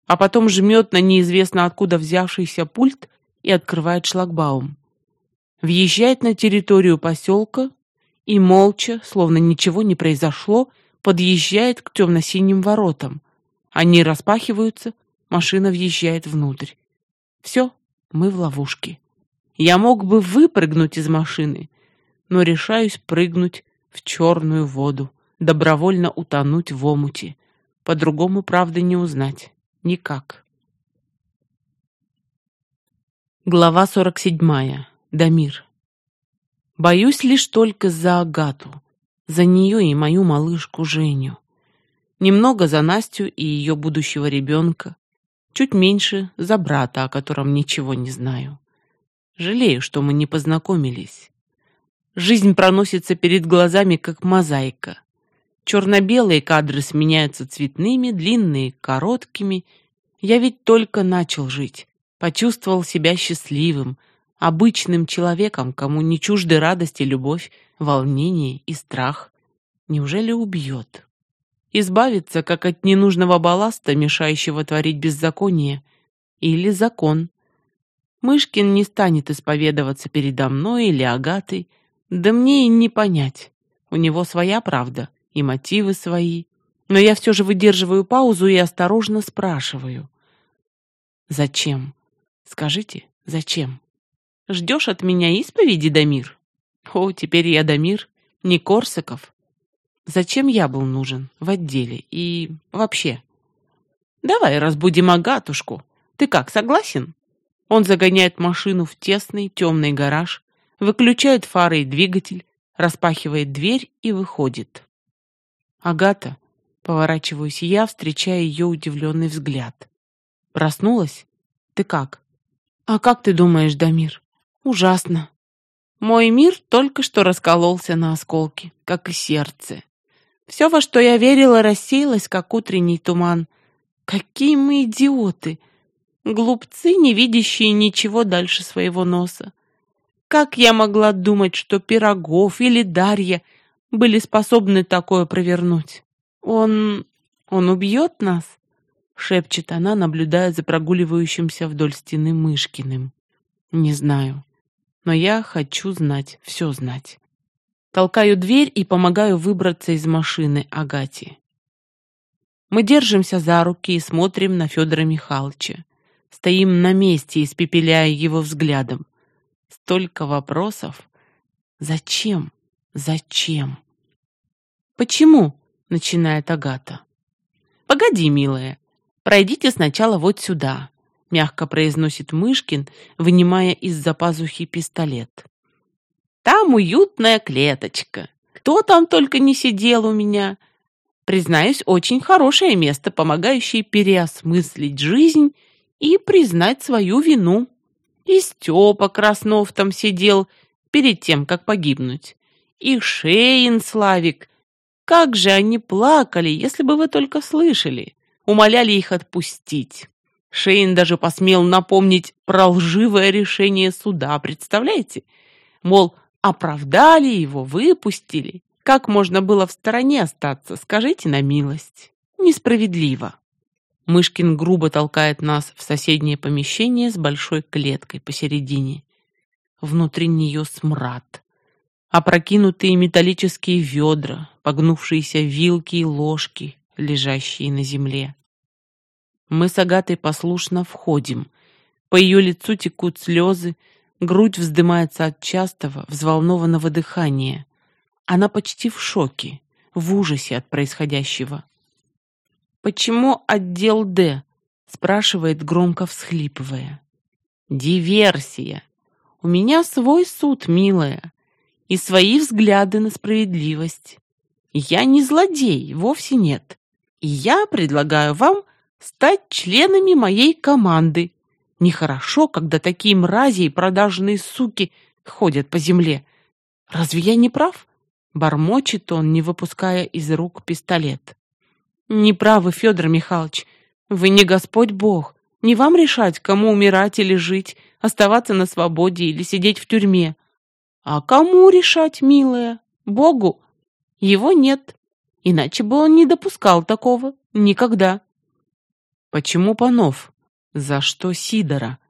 а потом жмет на неизвестно откуда взявшийся пульт и открывает шлагбаум. Въезжает на территорию поселка и молча, словно ничего не произошло, подъезжает к темно-синим воротам. Они распахиваются, машина въезжает внутрь. Все, мы в ловушке. Я мог бы выпрыгнуть из машины, но решаюсь прыгнуть в черную воду, добровольно утонуть в омуте. По-другому правды не узнать. Никак. Глава 47. Дамир. Боюсь лишь только за Агату, за нее и мою малышку Женю. Немного за Настю и ее будущего ребенка, чуть меньше за брата, о котором ничего не знаю. Жалею, что мы не познакомились. Жизнь проносится перед глазами, как мозаика. Черно-белые кадры сменяются цветными, длинные — короткими. Я ведь только начал жить, почувствовал себя счастливым, обычным человеком, кому не чужды радость и любовь, волнение и страх. Неужели убьет? Избавиться, как от ненужного балласта, мешающего творить беззаконие, или закон. Мышкин не станет исповедоваться передо мной или Агатой, да мне и не понять. У него своя правда и мотивы свои. Но я все же выдерживаю паузу и осторожно спрашиваю. Зачем? Скажите, зачем? Ждешь от меня исповеди, Дамир? О, теперь я Дамир, не Корсаков. Зачем я был нужен в отделе и вообще? Давай разбудим Агатушку. Ты как, согласен? Он загоняет машину в тесный темный гараж, выключает фары и двигатель, распахивает дверь и выходит. Агата, поворачиваюсь я, встречая ее удивленный взгляд. Проснулась? Ты как? А как ты думаешь, Дамир? Ужасно. Мой мир только что раскололся на осколки, как и сердце. Все, во что я верила, рассеялось, как утренний туман. Какие мы идиоты! Глупцы, не видящие ничего дальше своего носа. Как я могла думать, что Пирогов или Дарья были способны такое провернуть? Он убьет нас? Шепчет она, наблюдая за прогуливающимся вдоль стены Мышкиным. Не знаю, но я хочу знать, все знать. Толкаю дверь и помогаю выбраться из машины Агате. Мы держимся за руки и смотрим на Федора Михайловича. Стоим на месте, испепеляя его взглядом. Столько вопросов. Зачем? Зачем? Почему? Начинает Агата. Погоди, милая. Пройдите сначала вот сюда, мягко произносит Мышкин, вынимая из-за пазухи пистолет. Там уютная клеточка. Кто там только не сидел у меня. Признаюсь, очень хорошее место, помогающее переосмыслить жизнь и признать свою вину. И Степа Краснов там сидел перед тем, как погибнуть. И Шейн Славик. Как же они плакали, если бы вы только слышали. Умоляли их отпустить. Шейн даже посмел напомнить про лживое решение суда, представляете? Мол, оправдали его, выпустили. Как можно было в стороне остаться, скажите на милость? Несправедливо. Мышкин грубо толкает нас в соседнее помещение с большой клеткой посередине. Внутри нее смрад. Опрокинутые металлические ведра, погнувшиеся вилки и ложки, лежащие на земле. Мы с Агатой послушно входим. По ее лицу текут слезы, грудь вздымается от частого, взволнованного дыхания. Она почти в шоке, в ужасе от происходящего. «Почему отдел Д?» — спрашивает, громко всхлипывая. «Диверсия. У меня свой суд, милая, и свои взгляды на справедливость. Я не злодей, вовсе нет. И я предлагаю вам стать членами моей команды. Нехорошо, когда такие мрази и продажные суки ходят по земле. Разве я не прав?» Бормочет он, не выпуская из рук пистолет. «Не правы, Федор Михайлович. Вы не Господь Бог. Не вам решать, кому умирать или жить, оставаться на свободе или сидеть в тюрьме. А кому решать, милая? Богу? Его нет. Иначе бы он не допускал такого. Никогда». Почему Панов? За что Сидора?